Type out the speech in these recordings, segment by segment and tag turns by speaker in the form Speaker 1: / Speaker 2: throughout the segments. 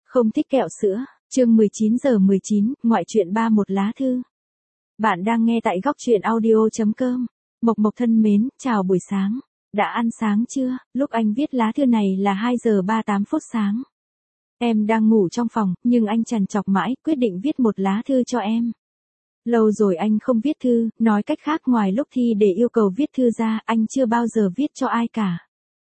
Speaker 1: Không thích kẹo sữa, chương 19:19, ngoại truyện 31 lá thư. Bạn đang nghe tại góc truyện audio.com. Mộc Mộc thân mến, chào buổi sáng. Đã ăn sáng chưa? Lúc anh viết lá thư này là 2:38 sáng. Em đang ngủ trong phòng, nhưng anh trằn trọc mãi, quyết định viết một lá thư cho em. Lâu rồi anh không viết thư, nói cách khác ngoài lúc thi để yêu cầu viết thư ra, anh chưa bao giờ viết cho ai cả.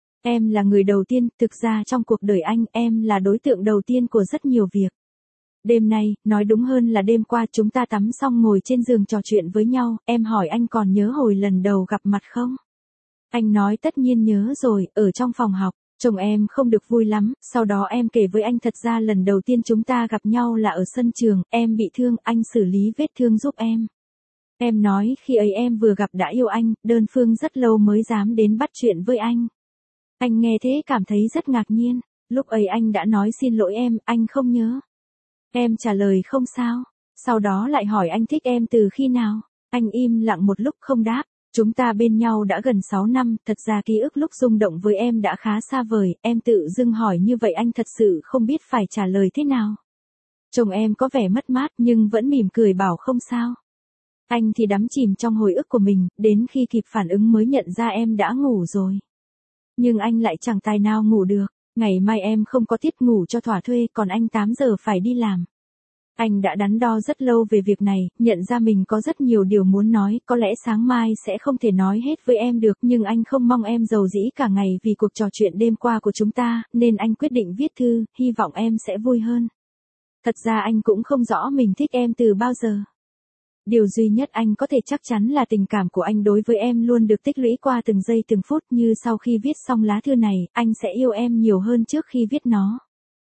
Speaker 1: Em là người đầu tiên, thực ra trong cuộc đời anh, em là đối tượng đầu tiên của rất nhiều việc. Đêm nay, nói đúng hơn là đêm qua chúng ta tắm xong ngồi trên giường trò chuyện với nhau, em hỏi anh còn nhớ hồi lần đầu gặp mặt không? Anh nói tất nhiên nhớ rồi, ở trong phòng học, chồng em không được vui lắm, sau đó em kể với anh thật ra lần đầu tiên chúng ta gặp nhau là ở sân trường, em bị thương, anh xử lý vết thương giúp em. Em nói khi ấy em vừa gặp đã yêu anh, đơn phương rất lâu mới dám đến bắt chuyện với anh. Anh nghe thế cảm thấy rất ngạc nhiên, lúc ấy anh đã nói xin lỗi em, anh không nhớ. Em trả lời không sao, sau đó lại hỏi anh thích em từ khi nào, anh im lặng một lúc không đáp. Chúng ta bên nhau đã gần 6 năm, thật ra ký ức lúc rung động với em đã khá xa vời, em tự dưng hỏi như vậy anh thật sự không biết phải trả lời thế nào. Chồng em có vẻ mất mát nhưng vẫn mỉm cười bảo không sao. Anh thì đắm chìm trong hồi ức của mình, đến khi kịp phản ứng mới nhận ra em đã ngủ rồi. Nhưng anh lại chẳng tài nào ngủ được, ngày mai em không có tiết ngủ cho thỏa thuê còn anh 8 giờ phải đi làm. Anh đã đắn đo rất lâu về việc này, nhận ra mình có rất nhiều điều muốn nói, có lẽ sáng mai sẽ không thể nói hết với em được nhưng anh không mong em rầu rĩ cả ngày vì cuộc trò chuyện đêm qua của chúng ta, nên anh quyết định viết thư, hy vọng em sẽ vui hơn. Thật ra anh cũng không rõ mình thích em từ bao giờ. Điều duy nhất anh có thể chắc chắn là tình cảm của anh đối với em luôn được tích lũy qua từng giây từng phút như sau khi viết xong lá thư này, anh sẽ yêu em nhiều hơn trước khi viết nó.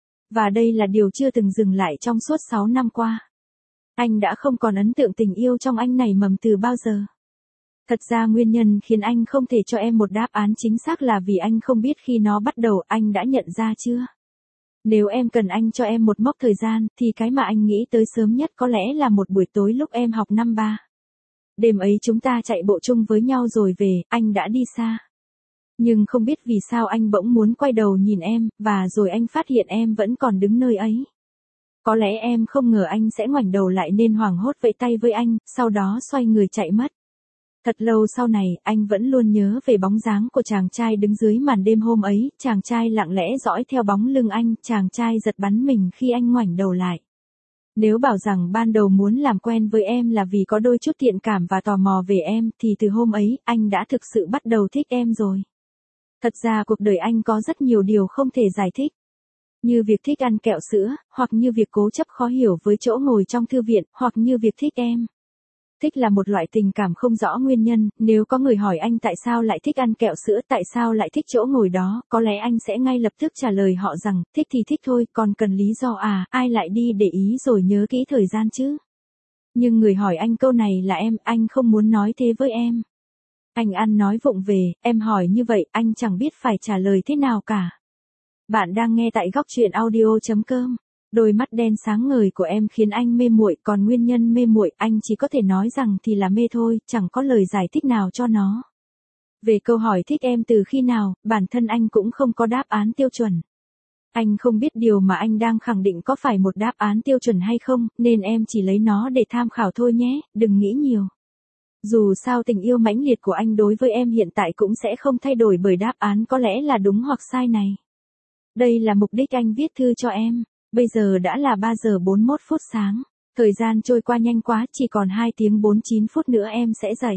Speaker 1: Và đây là điều chưa từng dừng lại trong suốt 6 năm qua. Anh đã không còn ấn tượng tình yêu trong anh nảy mầm từ bao giờ. Thật ra nguyên nhân khiến anh không thể cho em một đáp án chính xác là vì anh không biết khi nó bắt đầu anh đã nhận ra chưa. Nếu em cần anh cho em một mốc thời gian, thì cái mà anh nghĩ tới sớm nhất có lẽ là một buổi tối lúc em học năm 3. Đêm ấy chúng ta chạy bộ chung với nhau rồi về, anh đã đi xa. Nhưng không biết vì sao anh bỗng muốn quay đầu nhìn em, và rồi anh phát hiện em vẫn còn đứng nơi ấy. Có lẽ em không ngờ anh sẽ ngoảnh đầu lại nên hoảng hốt vẫy tay với anh, sau đó xoay người chạy mất. Thật lâu sau này, anh vẫn luôn nhớ về bóng dáng của chàng trai đứng dưới màn đêm hôm ấy, chàng trai lặng lẽ dõi theo bóng lưng anh, chàng trai giật bắn mình khi anh ngoảnh đầu lại. Nếu bảo rằng ban đầu muốn làm quen với em là vì có đôi chút thiện cảm và tò mò về em, thì từ hôm ấy, anh đã thực sự bắt đầu thích em rồi. Thật ra cuộc đời anh có rất nhiều điều không thể giải thích. Như việc thích ăn kẹo sữa, hoặc như việc cố chấp khó hiểu với chỗ ngồi trong thư viện, hoặc như việc thích em. Thích là một loại tình cảm không rõ nguyên nhân, nếu có người hỏi anh tại sao lại thích ăn kẹo sữa, tại sao lại thích chỗ ngồi đó, có lẽ anh sẽ ngay lập tức trả lời họ rằng, thích thì thích thôi, còn cần lý do à, ai lại đi để ý rồi nhớ kỹ thời gian chứ. Nhưng người hỏi anh câu này là em, anh không muốn nói thế với em. Anh ăn nói vụng về, em hỏi như vậy, anh chẳng biết phải trả lời thế nào cả. Bạn đang nghe tại góc truyện audio.com. Đôi mắt đen sáng ngời của em khiến anh mê muội, còn nguyên nhân mê muội anh chỉ có thể nói rằng thì là mê thôi, chẳng có lời giải thích nào cho nó. Về câu hỏi thích em từ khi nào, bản thân anh cũng không có đáp án tiêu chuẩn. Anh không biết điều mà anh đang khẳng định có phải một đáp án tiêu chuẩn hay không, nên em chỉ lấy nó để tham khảo thôi nhé, đừng nghĩ nhiều. Dù sao tình yêu mãnh liệt của anh đối với em hiện tại cũng sẽ không thay đổi bởi đáp án có lẽ là đúng hoặc sai này. Đây là mục đích anh viết thư cho em. Bây giờ đã là 3:41 sáng. Thời gian trôi qua nhanh quá, chỉ còn 2 tiếng 49 phút nữa em sẽ dậy.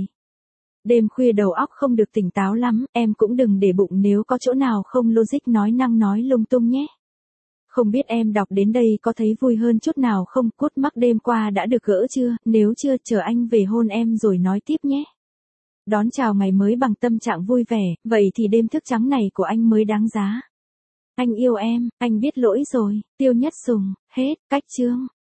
Speaker 1: Đêm khuya đầu óc không được tỉnh táo lắm, em cũng đừng để bụng nếu có chỗ nào không logic nói năng nói lung tung nhé. Không biết em đọc đến đây có thấy vui hơn chút nào không, cút mắc đêm qua đã được gỡ chưa, nếu chưa chờ anh về hôn em rồi nói tiếp nhé. Đón chào ngày mới bằng tâm trạng vui vẻ, vậy thì đêm thức trắng này của anh mới đáng giá. Anh yêu em, anh biết lỗi rồi, Tiêu Nhất Sùng, hết, cách chương.